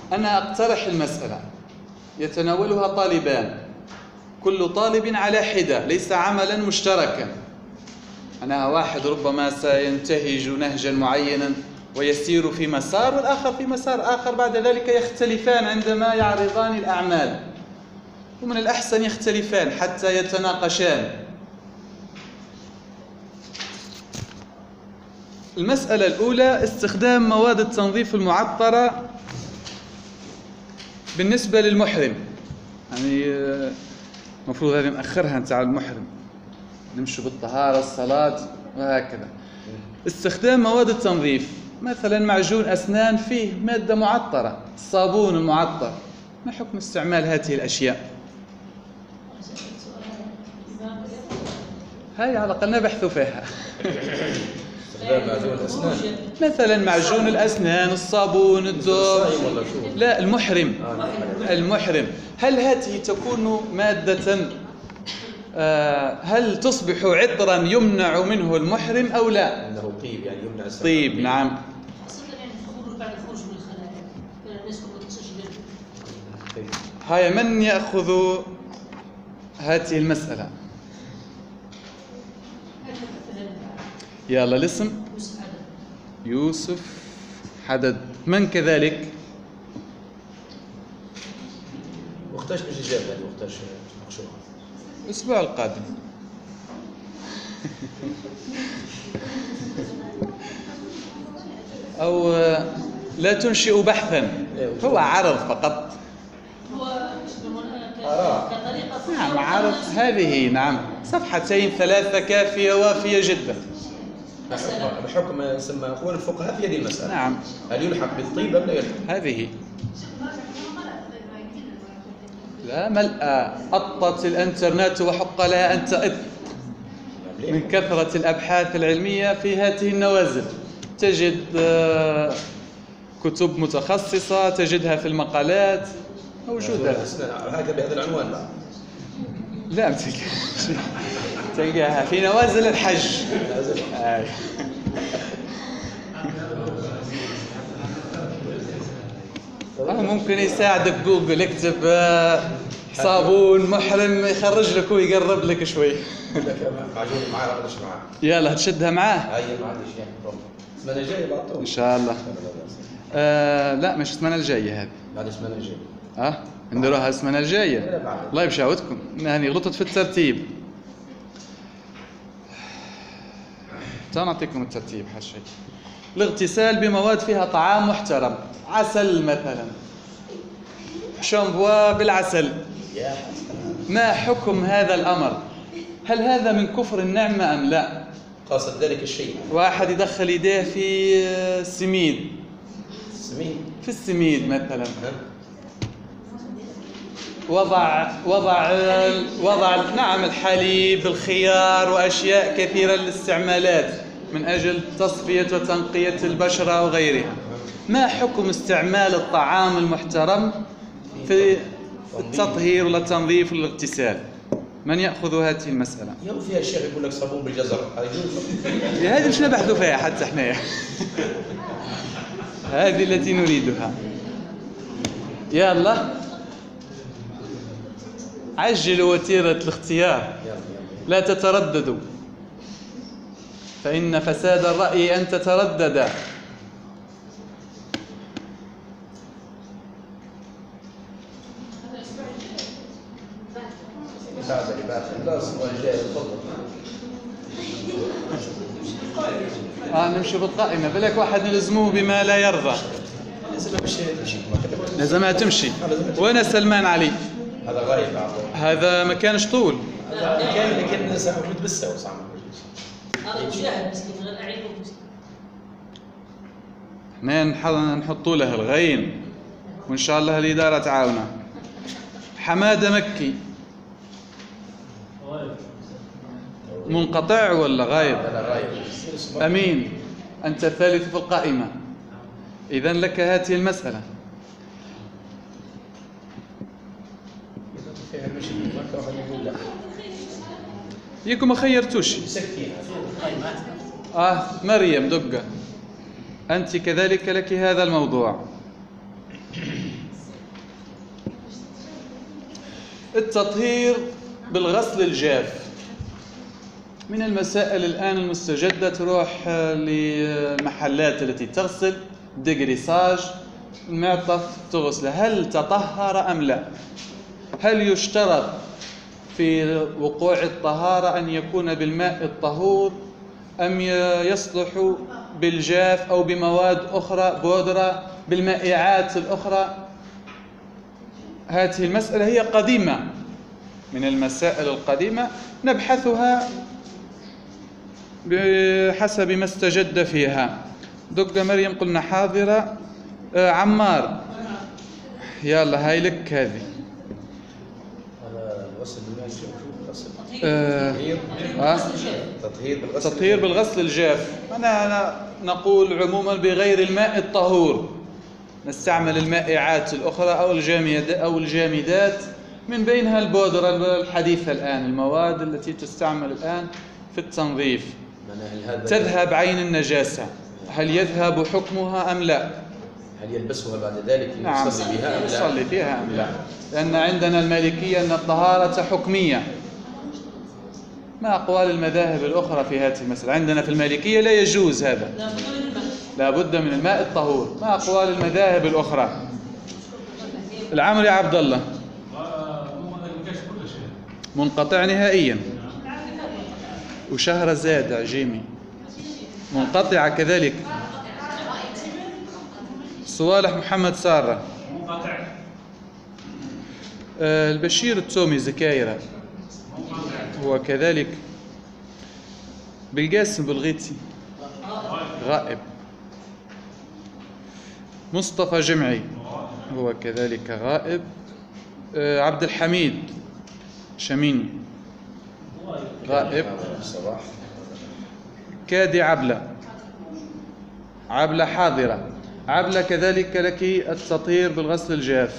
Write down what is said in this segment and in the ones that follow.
أنا أقترح المسألة يتناولها طالبان، كل طالب على حدة، ليس عملا مشتركا. أنا واحد ربما سينتهج نهجا معينا ويسير في مسار، والآخر في مسار آخر، بعد ذلك يختلفان عندما يعرضان الأعمال، ومن الأحسن يختلفان حتى يتناقشان. المسألة الأولى: استخدام مواد التنظيف المعطرة بالنسبة للمحرم. يعني المفروض هذه مأخرها نتاع المحرم، نمشي بالطهارة، الصلاة وهكذا. استخدام مواد التنظيف، مثلا معجون أسنان فيه مادة معطرة، الصابون المعطر، ما حكم استعمال هذه الأشياء؟ هاي على الأقل نبحث فيها. معجون الأسنان، مثلا معجون الأسنان، الصابون، الدور. لا، المحرم. المحرم هل هذه تكون مادة، هل تصبح عطرا يمنع منه المحرم أو لا؟ أنه طيب، يعني يمنع طيب، نعم. هاي من يأخذ هذه المسألة؟ يلا الاسم. يوسف حدد. من كذلك؟ وقتاش باش يجاب هذه؟ وقتاش نناقشوها؟ الأسبوع القادم. أو لا تنشئ بحثا، هو عرض فقط. نعم، عرض. هذه نعم، صفحتين 3 كافية وافية جدا. بحكم ما يسمى أقوال الفقهاء في هذه المسألة. نعم. هل يلحق بالطيب أم لا يلحق؟ هذه لا، ملأ أطت الإنترنت وحق لها أن تأط من كثرة الأبحاث العلمية في هذه النوازل. تجد كتب متخصصة، تجدها في المقالات موجودة. هكذا بهذا العنوان لا؟ لا، تلقاها في نوازل الحج. ممكن يساعدك جوجل، اكتب صابون محرم يخرج لك ويقرب لك شوي. معجون معاه ولا مش معاه؟ يلا تشدها معاه. هاي ما عنديش يعني السنة الجاية بعطوه ان شاء الله. لا، مش السنة الجاية هذه، بعد السنة الجاية. نديروها السنة الجاية. الله يبشعوتكم، يعني غلطت في الترتيب. نعطيكم الترتيب حشي. الاغتسال بمواد فيها طعام محترم، عسل مثلا، شامبوا بالعسل. ما حكم هذا الأمر؟ هل هذا من كفر النعمة أم لا؟ قاصد ذلك الشيء. واحد يدخل يديه في السميد، في السميد مثلا، وضع نعم الحليب، الخيار، وأشياء كثيرة للاستعمالات من أجل تصفية وتنقية البشرة وغيرها. ما حكم استعمال الطعام المحترم في التطهير والتنظيف والاغتسال؟ من يأخذ هذه المسألة؟ يوم فيها الشيخ يقول لك صابون بالجزر، هذه مش نبحث فيها حتى احنا. هذه التي نريدها. يلا عجلوا وتيرة الاختيار، لا تترددوا، فإن فساد الرأي أن تتردد. نمشي بالقائمة، بلك واحد نلزموه بما لا يرضى. لازمها تمشي. وين سلمان علي؟ هذا غايب، هذا ما كانش طول. هذا كان لكن موجود بالسوس. هذا مشاهد مسكين، غير أعيد احنا نحطوا له الغين، وإن شاء الله الإدارة تعاونه. حمادة مكي منقطع ولا غايب؟ أمين، أنت الثالث في القائمة، إذن لك هذه المسألة. يكم ما خيرتوش. مريم دقة، أنت كذلك لك هذا الموضوع. التطهير بالغسل الجاف من المسائل الآن المستجدة. تروح للمحلات التي تغسل ديغريساج المعطف تغسله، هل تطهر أم لا؟ هل يشترط في وقوع الطهارة أن يكون بالماء الطهور أم يصلح بالجاف أو بمواد أخرى بودرة بالمائعات الأخرى؟ هذه المسألة هي قديمة من المسائل القديمة نبحثها بحسب ما استجد فيها. دكتور مريم قلنا حاضرة. عمار يلا هاي لك هذه. الغسل بالماء الجاف. تطهير بالغسل الجاف. أنا نقول عموما بغير الماء الطهور، نستعمل المائعات الأخرى أو الجامدات، من بينها البودرة الحديثة الآن، المواد التي تستعمل الآن في التنظيف. تذهب عين النجاسة، هل يذهب حكمها أم لا؟ هل يلبسها بعد ذلك نعم يصلي بها أم لا؟ يصلي فيها أم لا؟ لأن عندنا المالكية أن الطهارة حكمية، ما أقوال المذاهب الأخرى في هذه المسألة. عندنا في المالكية لا يجوز هذا، لا بد من الماء الطهور، ما أقوال المذاهب الأخرى. العمل يا عبد الله منقطع نهائيا، وشهر زاد عجيمي منقطعة كذلك. صوالح محمد سارة البشير التومي زكايرة هو كذلك. بالقاسم بالغيتي غائب. مصطفى جمعي هو كذلك غائب. عبد الحميد شميني غائب. كادي عبلة حاضرة. عبلة كذلك لك التطهير بالغسل الجاف.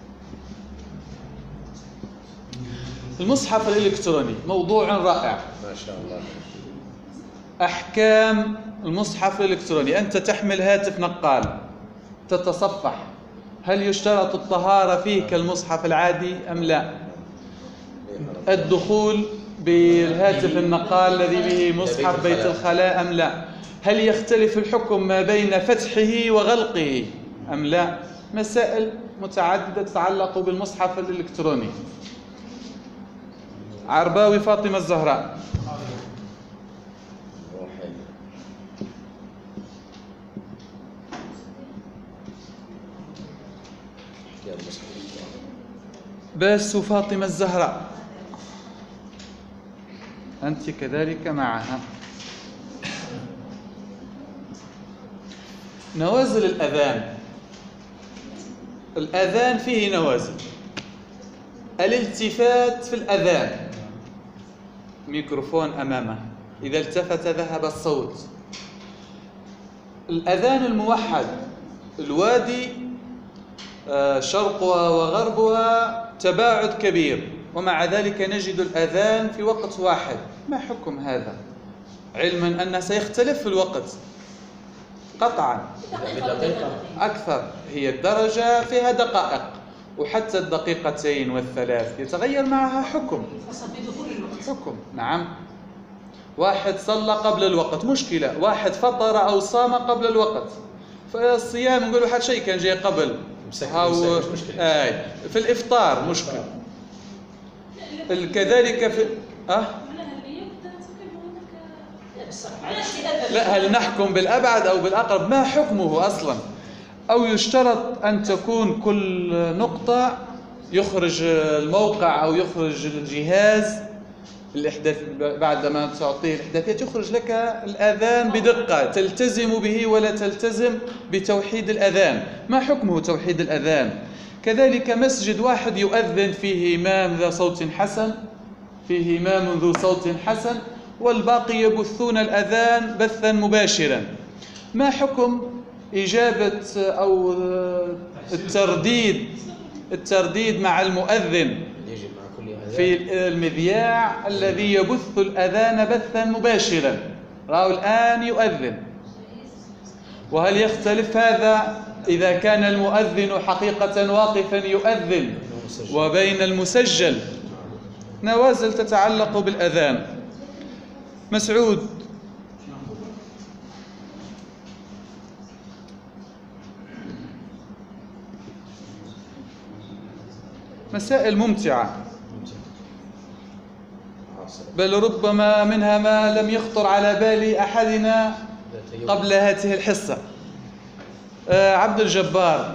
المصحف الإلكتروني موضوع رائع ما شاء الله. أحكام المصحف الإلكتروني. أنت تحمل هاتف نقال تتصفح، هل يشترط الطهارة فيه كالمصحف العادي أم لا؟ الدخول بالهاتف النقال الذي به مصحف بيت الخلاء أم لا؟ هل يختلف الحكم ما بين فتحه وغلقه أم لا؟ مسائل متعددة تتعلق بالمصحف الإلكتروني. عرباوي فاطمة الزهراء بس فاطمة الزهراء أنت كذلك معها. نوازل الأذان فيه نوازل. الالتفات في الأذان، ميكروفون أمامه، إذا التفت ذهب الصوت. الأذان الموحد الوادي شرقها وغربها تباعد كبير، ومع ذلك نجد الأذان في وقت واحد. ما حكم هذا؟ علما أنه سيختلف في الوقت قطعا أكثر. هي الدرجة فيها دقائق، وحتى الدقيقتين والثلاث يتغير معها حكم. نعم. واحد صلى قبل الوقت مشكلة، واحد فطر أو صام قبل الوقت، فالصيام نقول واحد شيء كان جاي قبل في الإفطار مشكلة. كذلك في لا، هل نحكم بالأبعد أو بالأقرب؟ ما حكمه أصلا؟ أو يشترط أن تكون كل نقطة يخرج الموقع أو يخرج الجهاز الإحداث بعدما تعطيه الإحداثيات يخرج لك الأذان بدقة تلتزم به ولا تلتزم بتوحيد الأذان. ما حكمه توحيد الأذان؟ كذلك مسجد واحد يؤذن فيه إمام ذا صوت حسن، فيه إمام ذو صوت حسن، والباقي يبثون الأذان بثا مباشرا. ما حكم إجابة أو الترديد مع المؤذن في المذياع الذي يبث الأذان بثا مباشرا؟ رأوا الآن يؤذن. وهل يختلف هذا إذا كان المؤذن حقيقة واقفا يؤذن وبين المسجل، نوازل تتعلق بالأذان. مسعود. مسائل ممتعة، بل ربما منها ما لم يخطر على بال أحدنا قبل هذه الحصة. عبد الجبار،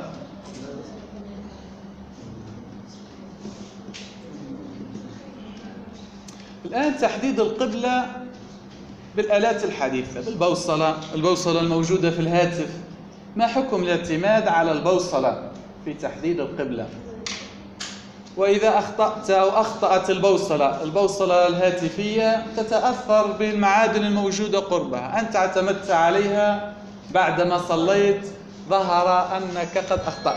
الآن تحديد القبلة بالآلات الحديثة، البوصلة الموجودة في الهاتف، ما حكم الاعتماد على البوصلة في تحديد القبلة؟ وإذا أخطأت أو أخطأت البوصلة الهاتفية تتأثر بالمعادن الموجودة قربها، أنت اعتمدت عليها بعدما صليت، ظهر أنك قد أخطأت.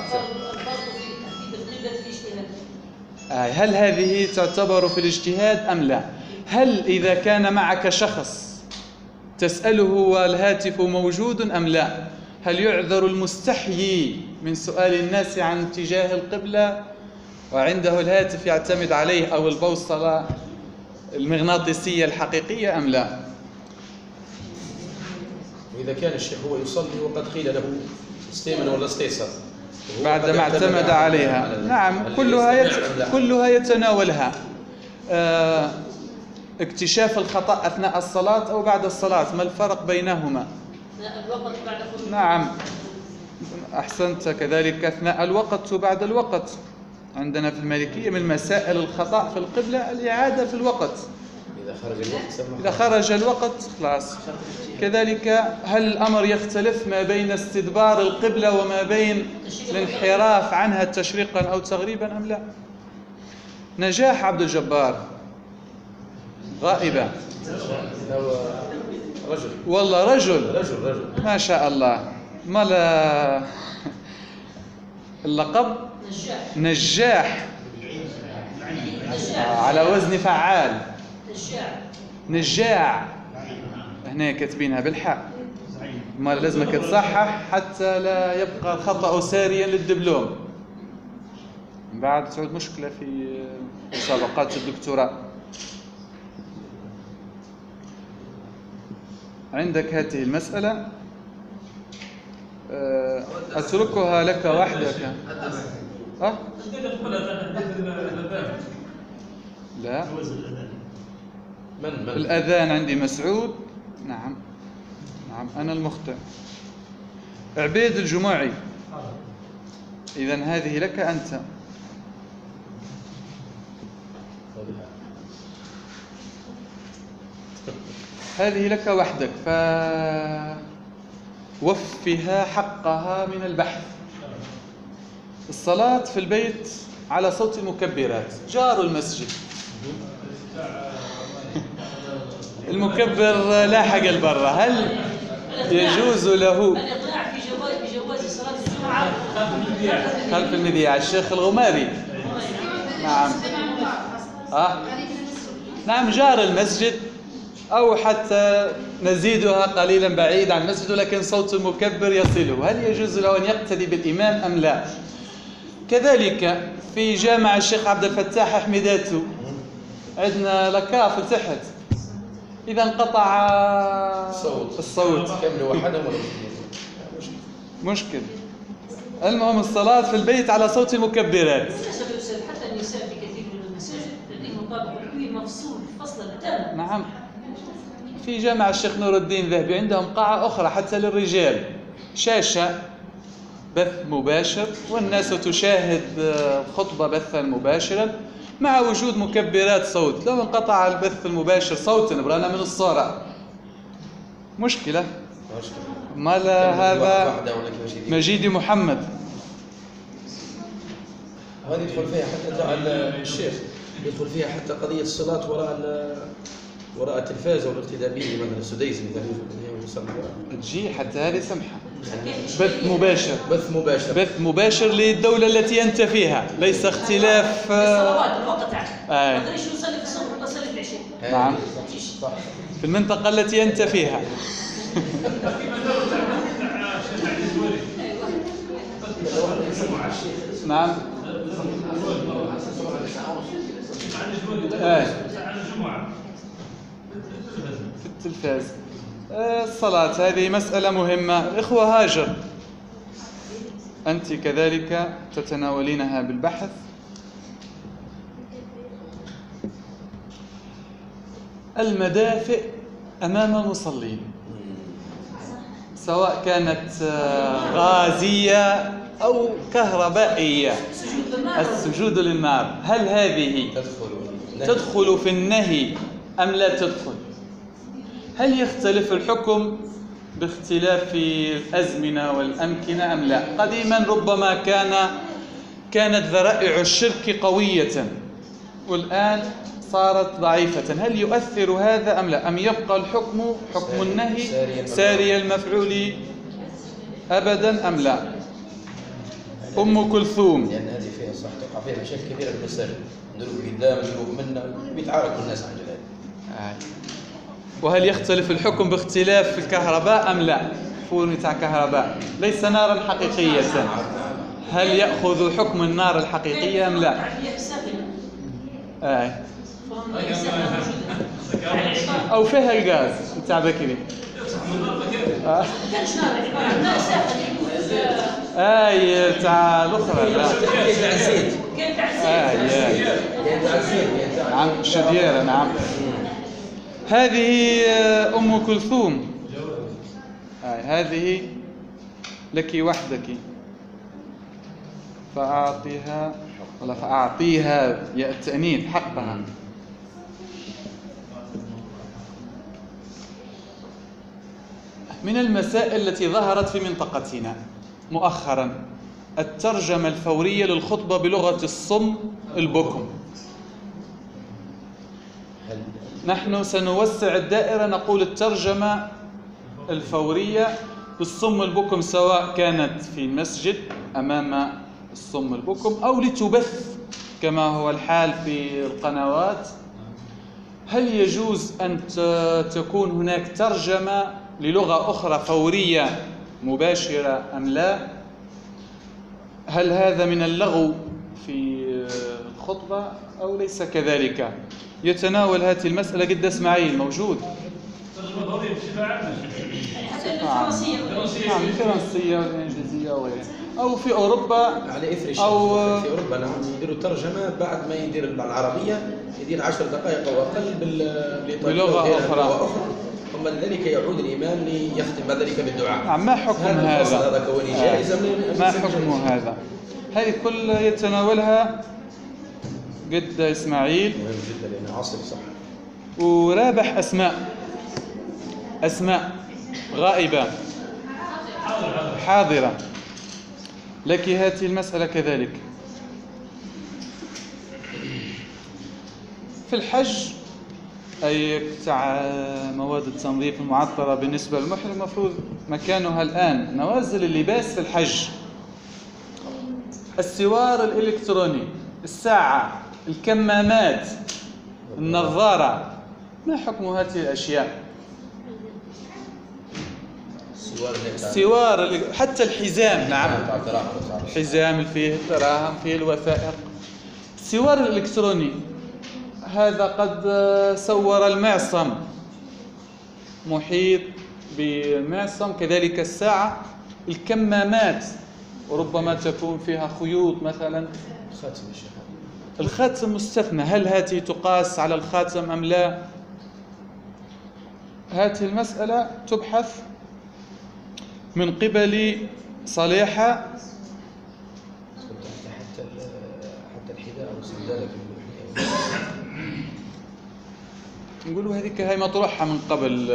هل هذه تعتبر في الاجتهاد أم لا؟ هل إذا كان معك شخص تسأله والهاتف موجود أم لا، هل يعذر المستحيي من سؤال الناس عن اتجاه القبلة وعنده الهاتف يعتمد عليه أو البوصلة المغناطيسية الحقيقية أم لا؟ وإذا كان الشيخ هو يصلي وقد قيل له استيمن ولا استيسر بعدما اعتمد عليها، نعم، كلها يتناولها. اكتشاف الخطأ أثناء الصلاة أو بعد الصلاة، ما الفرق بينهما؟ الوقت بعد كل. نعم، أحسنت، كذلك أثناء الوقت وبعد الوقت. عندنا في المالكية من مسائل الخطأ في القبلة الإعادة في الوقت، إذا خرج الوقت خلاص. كذلك هل الأمر يختلف ما بين استدبار القبلة وما بين الانحراف عنها تشريقا أو تغريبا أم لا؟ نجاح عبد الجبار غائبة. رجل، والله رجل ما شاء الله. ما لا اللقب؟ نجاح. على وزن فعال. نجاع. هنا كاتبينها بالحاء، ما لازمك تصحح حتى لا يبقى الخطأ ساريا للدبلوم، من بعد تعود مشكلة في مسابقات الدكتوراه. عندك هذه المسألة، أتركها لك وحدك. لا، من الأذان عندي مسعود. نعم أنا المخطئ. عبيد الجمعي، إذن هذه لك أنت. هذه لك وحدك، فوفها حقها من البحث. الصلاة في البيت على صوت المكبرات، جار المسجد، المكبر لاحق البرة، هل يجوز له الإقناع بجواز صلاة الجمعة خلف المذياع؟ الشيخ الغماري. نعم نعم، جار المسجد، أو حتى نزيدها قليلا بعيد عن المسجد ولكن صوت المكبر يصله، هل يجوز له أن يقتدي بالإمام أم لا؟ كذلك في جامع الشيخ عبد الفتاح حميداتو عندنا لكاف تحت، إذا انقطع الصوت كامل وحدهم ولا مشكل. المهم الصلاة في البيت على صوت المكبرات. حتى النساء في كثير من المساجد لديهم طابق علوي مفصول فصلا تاما. نعم، في جامع الشيخ نور الدين الذهبي عندهم قاعة أخرى حتى للرجال، شاشة بث مباشر والناس تشاهد الخطبة بثا مباشرا مع وجود مكبرات صوت. لو انقطع البث المباشر صوتا برانا من الصورة مشكلة. ما لا هذا مجيدي محمد. هذه يدخل فيها حتى الشيخ يدخل فيها حتى قضية الصلاة وراء التلفاز أو الاقتداء به، مثلا السديس مثلا تجي حتى هذه سمحة. بث مباشر للدولة التي أنت فيها، ليس اختلاف الصلوات الوقت ما أدريش يصلي في الصبح ويصلي في العشاء. نعم، في المنطقة التي أنت فيها. نعم في التلفاز. الصلاة هذه مسألة مهمة. الإخوة هاجر، أنت كذلك تتناولينها بالبحث. المدافئ أمام المصلين سواء كانت غازية أو كهربائية، السجود للنار، هل هذه تدخل في النهي أم لا تدخل؟ هل يختلف الحكم باختلاف الأزمنة والأمكنة أم لا؟ قديما ربما كانت ذرائع الشرك قوية والآن صارت ضعيفة، هل يؤثر هذا أم لا؟ أم يبقى الحكم حكم النهي ساري المفعول أبدا أم لا؟ أم كلثوم، لأن هذه فيها صح تقع فيها مشاكل كبيرة بالمساجد، ندرك قدام ندرك منا بيتعاركوا الناس عن جلال. وهل يختلف الحكم باختلاف الكهرباء أم لا؟ فرن تاع كهرباء ليس نارا حقيقية، هل يأخذ حكم النار الحقيقية أم لا؟ أو فيها الغاز تاع بكري. كانش نار عبارة عن ماء ساخن تاع الأخرى لا تاع الزيت، كان تاع الزيت. نعم شديرة. نعم هذه أم كلثوم، هذه لك وحدك، فأعطيها ولا فأعطيها يا التأنيث حقها. من المسائل التي ظهرت في منطقتنا مؤخرا الترجمة الفورية للخطبة بلغة الصم البكم. نحن سنوسع الدائرة، نقول الترجمة الفورية بالصم البكم سواء كانت في المسجد أمام الصم البكم أو لتبث كما هو الحال في القنوات. هل يجوز أن تكون هناك ترجمة للغة أخرى فورية مباشرة أم لا؟ هل هذا من اللغو في الخطبة أو ليس كذلك؟ يتناول هذه المسألة قد إسماعيل موجود. نعم الفرنسية والإنجليزية وغيرها، أو في أوروبا على إثر الشيء. أو في أوروبا نعم يديروا ترجمة بعد ما يدير العربية يدير 10 دقائق أو أقل بلغة أخرى. ثم ذلك يعود الإمام ليختم بعد ذلك بالدعاء. نعم ما حكم هذا؟ ما حكم هذا؟ هذه كل يتناولها قد إسماعيل. مهم جدا لأنه عصر صح. ورابح أسماء غائبة حاضرة، لك هذه المسألة كذلك. في الحج أي تاع مواد التنظيف المعطرة بالنسبة للمحرم المفروض مكانها الآن نوازل اللباس في الحج، السوار الإلكتروني، الساعة، الكمامات، النظارة، ما حكم هذه الأشياء؟ السوار حتى الحزام. نعم الحزام فيه الدراهم فيه الوثائق. السوار الإلكتروني هذا قد سور المعصم محيط بالمعصم، كذلك الساعة، الكمامات وربما تكون فيها خيوط مثلا. الخاتم مستثنى، هل هذه تقاس على الخاتم أم لا؟ هذه المسألة تبحث من قبل صليحة. حتى الحذاء أو السندالة نقولوا هذيك هاي مطروحة من قبل.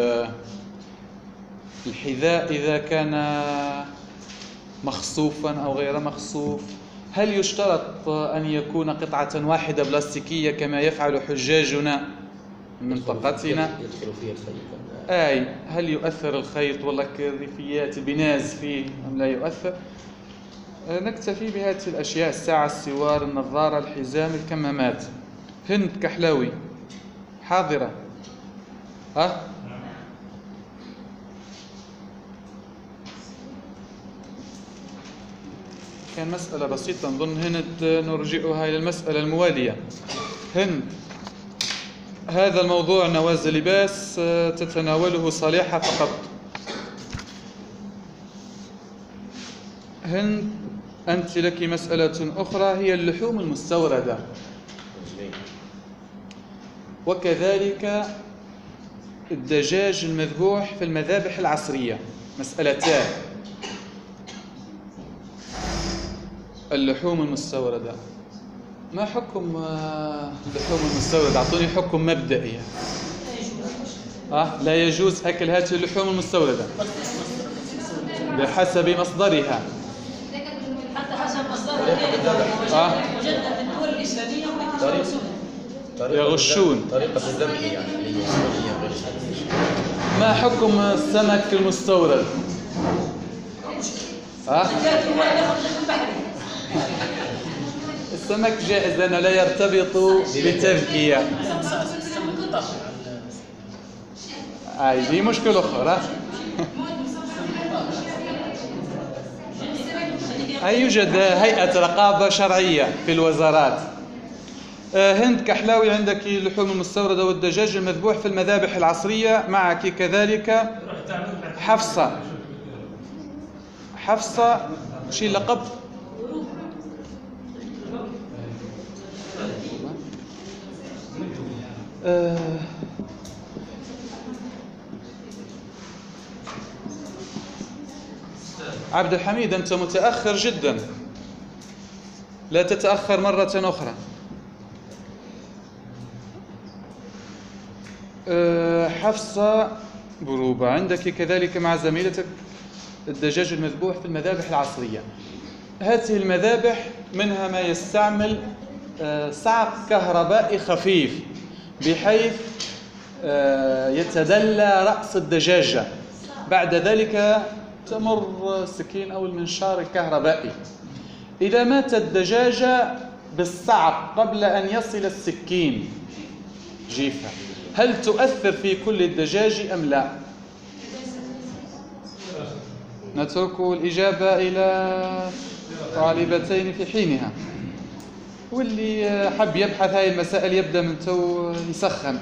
الحذاء إذا كان مخصوفا أو غير مخصوف، هل يشترط أن يكون قطعة واحدة بلاستيكية كما يفعل حجاجنا من منطقتنا؟ يدخل فيه الخيط. هل يؤثر الخيط ولا كريفيات البناز فيه أم لا يؤثر؟ نكتفي بهذه الأشياء: الساعة، السوار، النظارة، الحزام، الكمامات. هند كحلاوي حاضرة؟ كان كان مسألة بسيطة نظن. هند نرجئها إلى المسألة الموالية. هند، هذا الموضوع نواز لباس تتناوله صالحة فقط. هند، أنت لك مسألة أخرى هي اللحوم المستوردة، وكذلك الدجاج المذبوح في المذابح العصرية. مسألتان: اللحوم المستوردة، ما حكم اللحوم المستوردة؟ أعطوني حكم مبدئي. لا يجوز أكل هذه اللحوم المستوردة بحسب مصدرها. حتى حسب مصدرها وجدنا في الدول الإسلامية يغشون. طريقة الذبح يعني غير. ما حكم السمك المستورد؟ السمك جائز لأنه لا يرتبط بتذكية. دي مشكلة أخرى. يوجد هيئة رقابة شرعية في الوزارات. هند كحلاوي، عندك اللحوم المستوردة والدجاج المذبوح في المذابح العصرية. معك كذلك حفصة. حفصة شي لقب؟ عبد الحميد، أنت متأخر جدا، لا تتأخر مرة أخرى. حفصة بروبة، عندك كذلك مع زميلتك الدجاج المذبوح في المذابح العصرية. هذه المذابح منها ما يستعمل صعق كهربائي خفيف بحيث يتدلى رأس الدجاجة، بعد ذلك تمر السكين أو المنشار الكهربائي. إذا مات الدجاجة بالصعق قبل أن يصل السكين جيفة، هل تؤثر في كل الدجاج أم لا؟ نترك الإجابة إلى طالبتين في حينها، واللي حب يبحث هاي المسائل يبدأ من تو يسخن.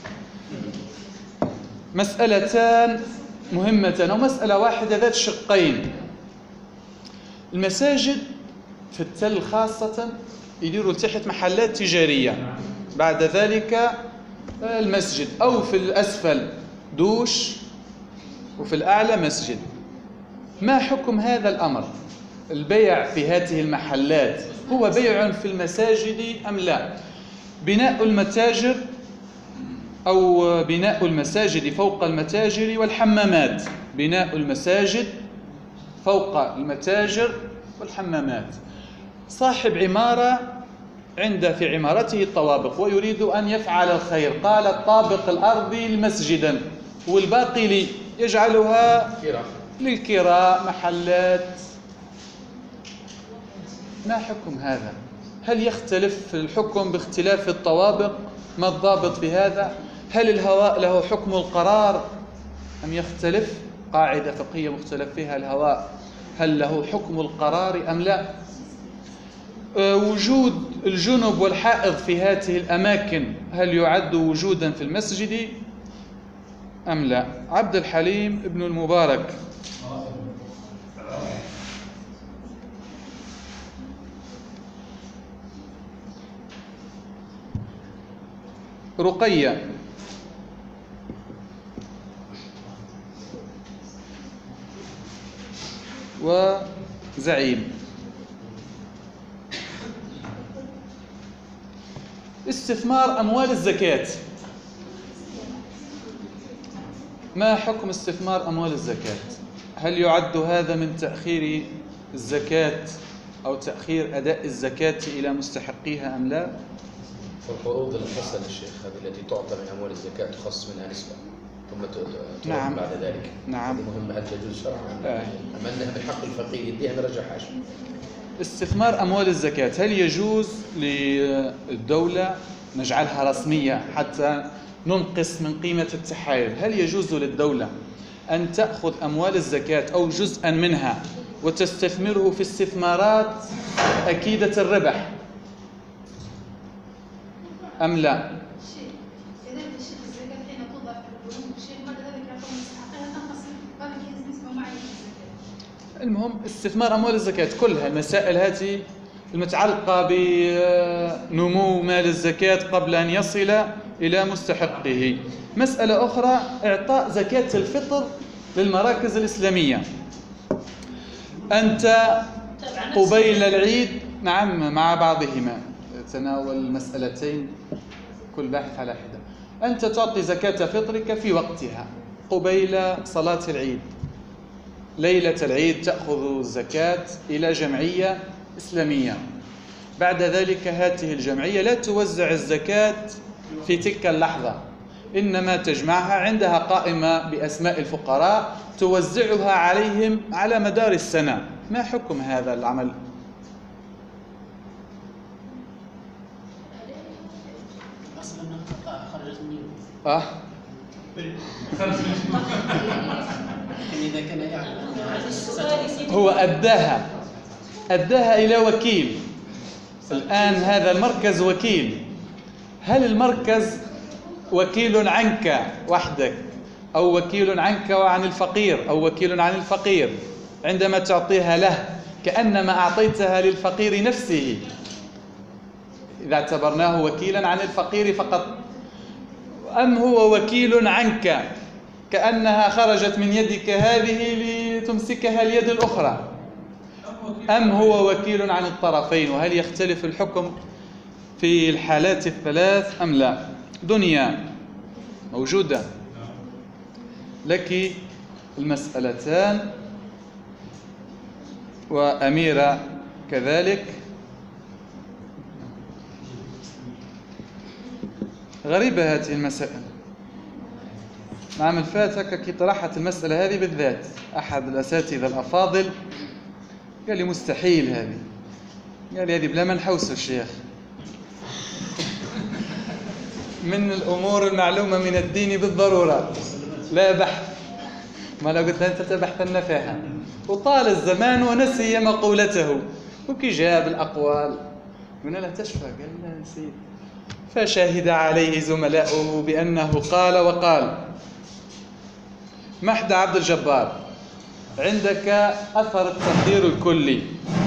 مسألتان مهمة، أو مسألة واحدة ذات شقين. المساجد في التل خاصة يديروا تحت محلات تجارية، بعد ذلك المسجد، أو في الأسفل دوش وفي الأعلى مسجد. ما حكم هذا الأمر؟ البيع في هذه المحلات هو بيع في المساجد أم لا؟ بناء المتاجر أو بناء المساجد فوق المتاجر والحمامات، بناء المساجد فوق المتاجر والحمامات. صاحب عمارة في عمارته الطوابق ويريد أن يفعل الخير، قال الطابق الأرضي مسجدا والباقي لي، يجعلها للكراء محلات. ما حكم هذا؟ هل يختلف الحكم باختلاف الطوابق؟ ما الضابط في هذا؟ هل الهواء له حكم القرار أم يختلف؟ قاعدة فقهية مختلف فيها. الهواء هل له حكم القرار أم لا؟ وجود الجنب والحائض في هذه الأماكن هل يعد وجودا في المسجد أم لا؟ عبد الحليم ابن المبارك. رقية. وزعيم. استثمار أموال الزكاة، ما حكم استثمار أموال الزكاة؟ هل يعد هذا من تأخير الزكاة أو تأخير أداء الزكاة إلى مستحقيها أم لا؟ فالقروض الخاصة للشيخ هذه التي تعطى من أموال الزكاة تخص منها نسبة ثم نعم. بعد ذلك. نعم. مهمة، هل تجوز شرعا أم أنها من حق الفقير يديها من رجع حاجة؟ استثمار أموال الزكاة هل يجوز للدولة نجعلها رسمية حتى ننقص من قيمة التحايل؟ هل يجوز للدولة أن تأخذ أموال الزكاة أو جزءا منها وتستثمره في استثمارات أكيدة الربح أم لا؟ المهم استثمار أموال الزكاة كلها المسائل هذه المتعلقة بنمو مال الزكاة قبل أن يصل إلى مستحقه. مسألة أخرى إعطاء زكاة الفطر للمراكز الإسلامية. أنت قبيل العيد، نعم مع بعضهما تناول المسألتين كل باحث على حدة. أنت تعطي زكاة فطرك في وقتها قبيل صلاة العيد، ليلة العيد تأخذ الزكاة إلى جمعية إسلامية. بعد ذلك هذه الجمعية لا توزع الزكاة في تلك اللحظة، إنما تجمعها عندها قائمة بأسماء الفقراء توزعها عليهم على مدار السنة. ما حكم هذا العمل؟ هو أداها إلى وكيل. الآن هذا المركز وكيل. هل المركز وكيل عنك وحدك، أو وكيل عنك وعن الفقير، أو وكيل عن الفقير عندما تعطيها له كأنما أعطيتها للفقير نفسه، إذا اعتبرناه وكيلا عن الفقير فقط، أم هو وكيل عنك كأنها خرجت من يدك هذه لتمسكها اليد الأخرى، أم هو وكيل عن الطرفين؟ وهل يختلف الحكم في الحالات الثلاث أم لا؟ دنيا موجودة لك المسألتان، وأميرة كذلك. غريبة هذه المسائل. العام الفات هكا كي طرحت المسألة هذه بالذات أحد الأساتذة الأفاضل قال لي مستحيل هذه، قال لي هذه بلا ما نحوس الشيخ، من الأمور المعلومة من الدين بالضرورة، لا بحث. ما لو قلت أنت تبحثن فيها. وطال الزمان ونسي مقولته، وكي جاب الأقوال قلنا له تشفى، قال لا نسيت. فشهد عليه زملاؤه بأنه قال وقال. محدى عبد الجبار، عندك أثر التخدير الكلي.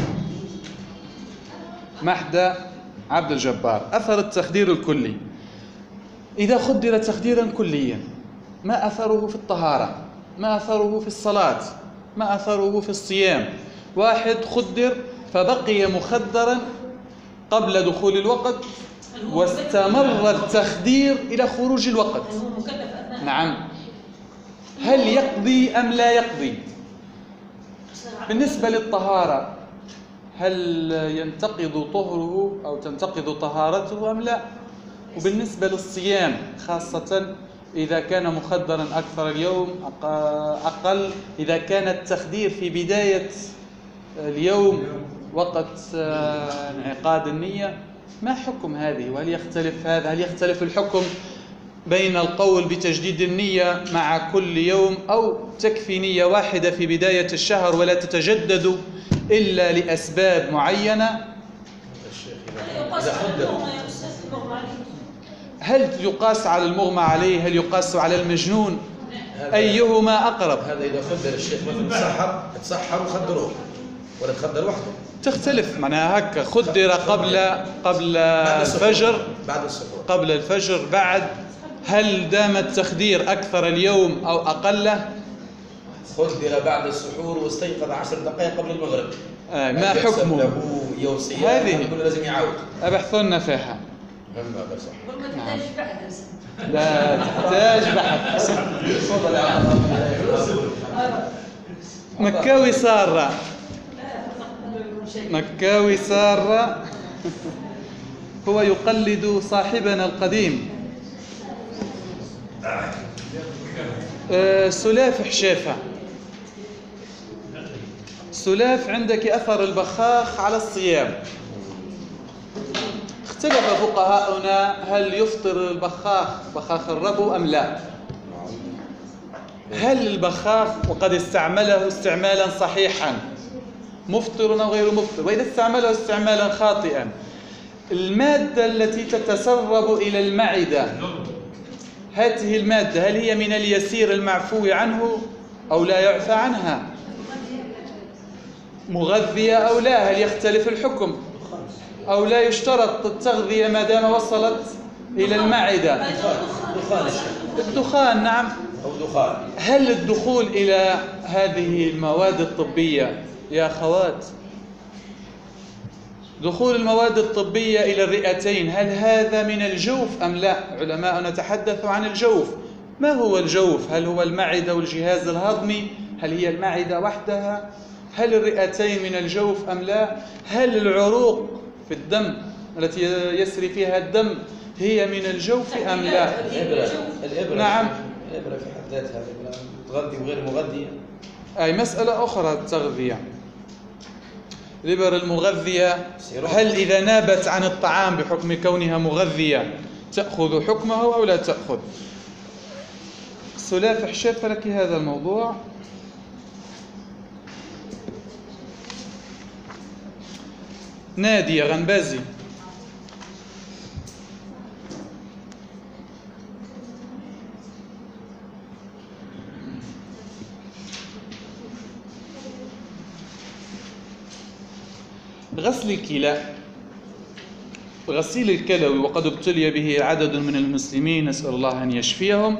محدى عبد الجبار، أثر التخدير الكلي. إذا خدر تخديرا كليا ما أثره في الطهارة؟ ما أثره في الصلاة؟ ما أثره في الصيام؟ واحد خدر فبقي مخدرا قبل دخول الوقت واستمر التخدير إلى خروج الوقت، نعم، هل يقضي أم لا يقضي؟ بالنسبة للطهارة هل ينتقض طهره أو تنتقض طهارته أم لا؟ وبالنسبة للصيام خاصة إذا كان مخدرا أكثر اليوم أقل، إذا كان التخدير في بداية اليوم وقت انعقاد النية، ما حكم هذه؟ وهل يختلف هذا؟ هل يختلف الحكم بين القول بتجديد النية مع كل يوم، أو تكفي نية واحدة في بداية الشهر ولا تتجدد إلا لأسباب معينة؟ هل يقاس على المغمى عليه؟ هل يقاس على المجنون؟ أيهما أقرب؟ هذا إذا خدر الشيخ مثلا تسحر وخدروه ولا تخدر وحده تختلف، معناها هكا خدر قبل الفجر، بعد السحور، قبل الفجر، بعد، هل دام التخدير أكثر اليوم أو أقله؟ خدر بعد السحور واستيقظ 10 دقائق قبل المغرب، ما حكمه؟ هذه لازم يعاود. أبحثنا فيها. نعم. لا تحتاج بحث. مكاوي سارة، مكاوي سارة هو يقلد صاحبنا القديم سلاف حشافة. سلاف، عندك أثر البخاخ على الصيام. اختلف فقهاؤنا هل يفطر البخاخ بخاخ الربو أم لا؟ هل البخاخ وقد استعمله استعمالا صحيحا مفطر أو غير مفطر، وإذا استعمله استعمالا خاطئا المادة التي تتسرب إلى المعدة، هذه المادة هل هي من اليسير المعفو عنه أو لا يعفى عنها؟ مغذية أو لا؟ هل يختلف الحكم أو لا يشترط التغذية ما دام وصلت إلى المعدة؟ الدخان نعم. أو دخان. هل الدخول إلى هذه المواد الطبية يا أخوات، دخول المواد الطبية إلى الرئتين، هل هذا من الجوف أم لا؟ علماء نتحدث عن الجوف. ما هو الجوف؟ هل هو المعدة والجهاز الهضمي؟ هل هي المعدة وحدها؟ هل الرئتين من الجوف أم لا؟ هل العروق في الدم التي يسري فيها الدم هي من الجوف أم لا؟ الإبرة نعم. الإبرة في حد ذاتها تغذي وغير مغذية. أي مسألة أخرى التغذية. الإبر المغذية هل إذا نابت عن الطعام بحكم كونها مغذية تأخذ حكمه أو لا تأخذ؟ سلافح شاف لك هذا الموضوع. نادية غنبازي. غسل الكلى، غسيل الكلوي وقد ابتلي به عدد من المسلمين، نسأل الله أن يشفيهم.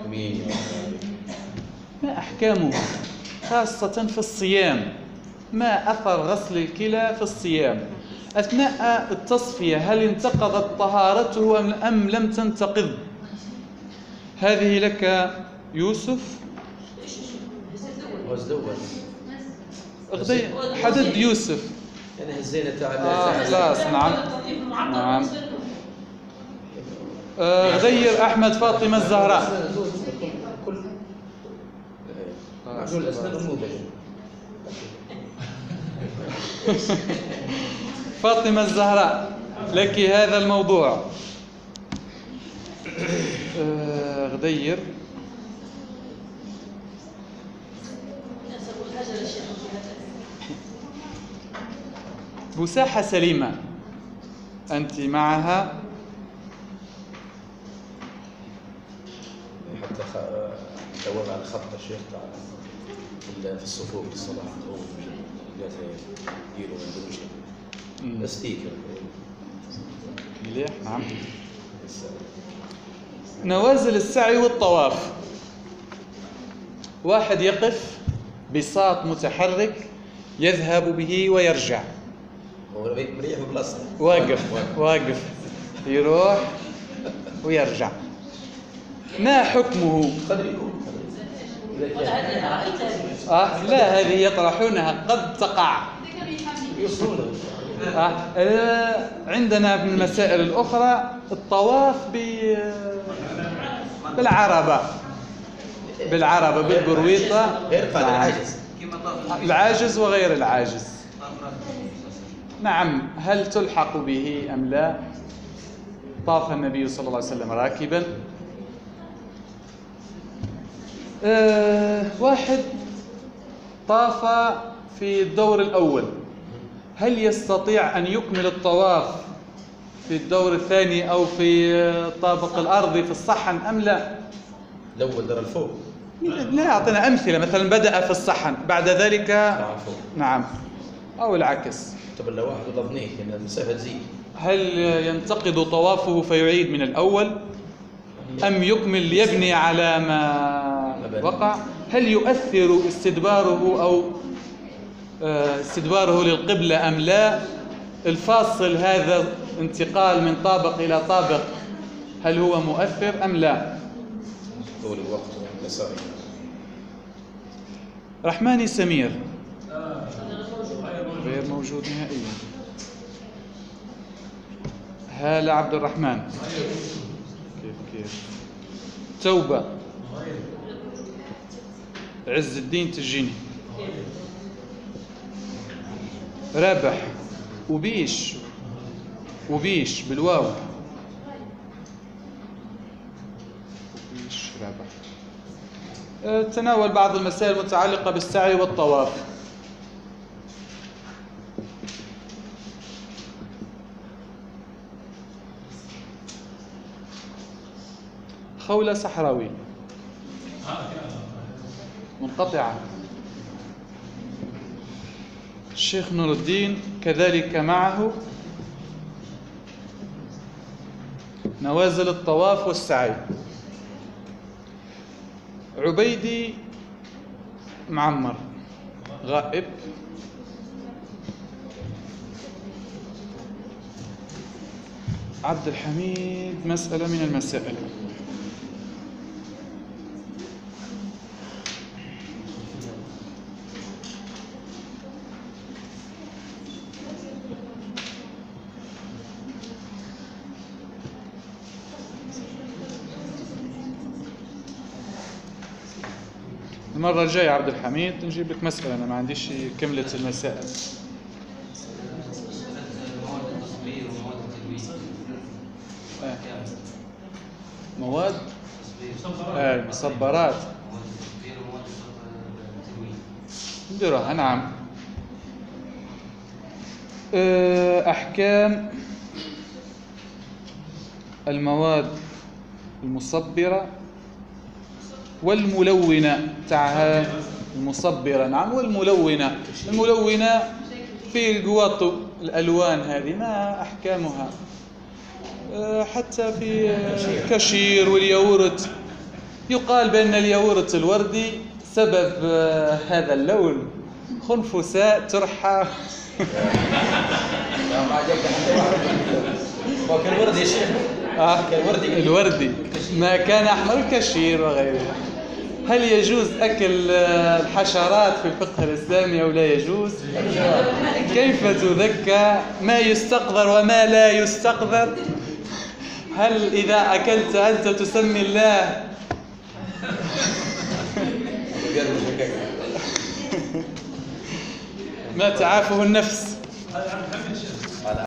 ما أحكامه خاصة في الصيام؟ ما أثر غسل الكلى في الصيام؟ أثناء التصفية هل انتقضت طهارته أم لم تنتقض؟ هذه لك يوسف. حدد يوسف. يعني الزينة خلاص نعم. نعم. غدير أحمد فاطمة الزهراء. فاطمة الزهراء لك هذا الموضوع. غدير مساحة سليمة أنت معها. حتى دوام على خط الشيخ في الصفوف للصلاة يديروا من دروشة استيكر مليح. نعم. نوازل السعي والطواف، واحد يقف بساط متحرك يذهب به ويرجع، مريح ببلاصته، واقف يروح ويرجع، ما حكمه؟ لا هذه يطرحونها قد تقع. عندنا في المسائل الأخرى الطواف بالعربة بالبرويطة، غير قادر العاجز، العاجز وغير العاجز. نعم. هل تلحق به أم لا؟ طاف النبي صلى الله عليه وسلم راكبا. واحد طاف في الدور الأول، هل يستطيع أن يكمل الطواف في الدور الثاني أو في الطابق الأرضي في الصحن أم لا؟ الأول در الفوق. لا، أعطينا أمثلة. مثلا بدأ في الصحن بعد ذلك نعم أو العكس. طب لو واحد ضمنيه لأن المسافة تزيد، هل ينتقض طوافه فيعيد من الأول أم يكمل يبني على ما وقع؟ هل يؤثر استدباره للقبلة أم لا؟ الفاصل هذا انتقال من طابق إلى طابق هل هو مؤثر أم لا؟ طول الوقت والمسافة. رحماني سمير غير موجود نهائيا. هالة عبد الرحمن كيف توبة عز الدين تجيني رابح وبيش بالواو وبيش رابح. تناول بعض المسائل المتعلقة بالسعي والطواف. خولة صحراوي منقطعة. الشيخ نور الدين كذلك معه نوازل الطواف والسعي. عبيدي معمر غائب. عبد الحميد مسألة من المسائل. المرة الجاية عبد الحميد نجيب لك مسألة، أنا ما عنديش كملة المسائل. مواد مصبرات نديروها. نعم. أحكام المواد المصبرة والملونة تاعها. المصبرة نعم، والملونة. الملونة في القواطو الألوان هذه ما أحكامها؟ حتى في الكشير والياورت يقال بأن الياورت الوردي سبب هذا اللون خنفساء ترحى. الوردي يا شيخ. الوردي ما كان أحمر الكشير وغيره. هل يجوز أكل الحشرات في الفقه الإسلامي أو لا يجوز؟ كيف تذكى ما يستقذر وما لا يستقذر؟ هل إذا أكلت أنت تسمي الله؟ ما تعافه النفس.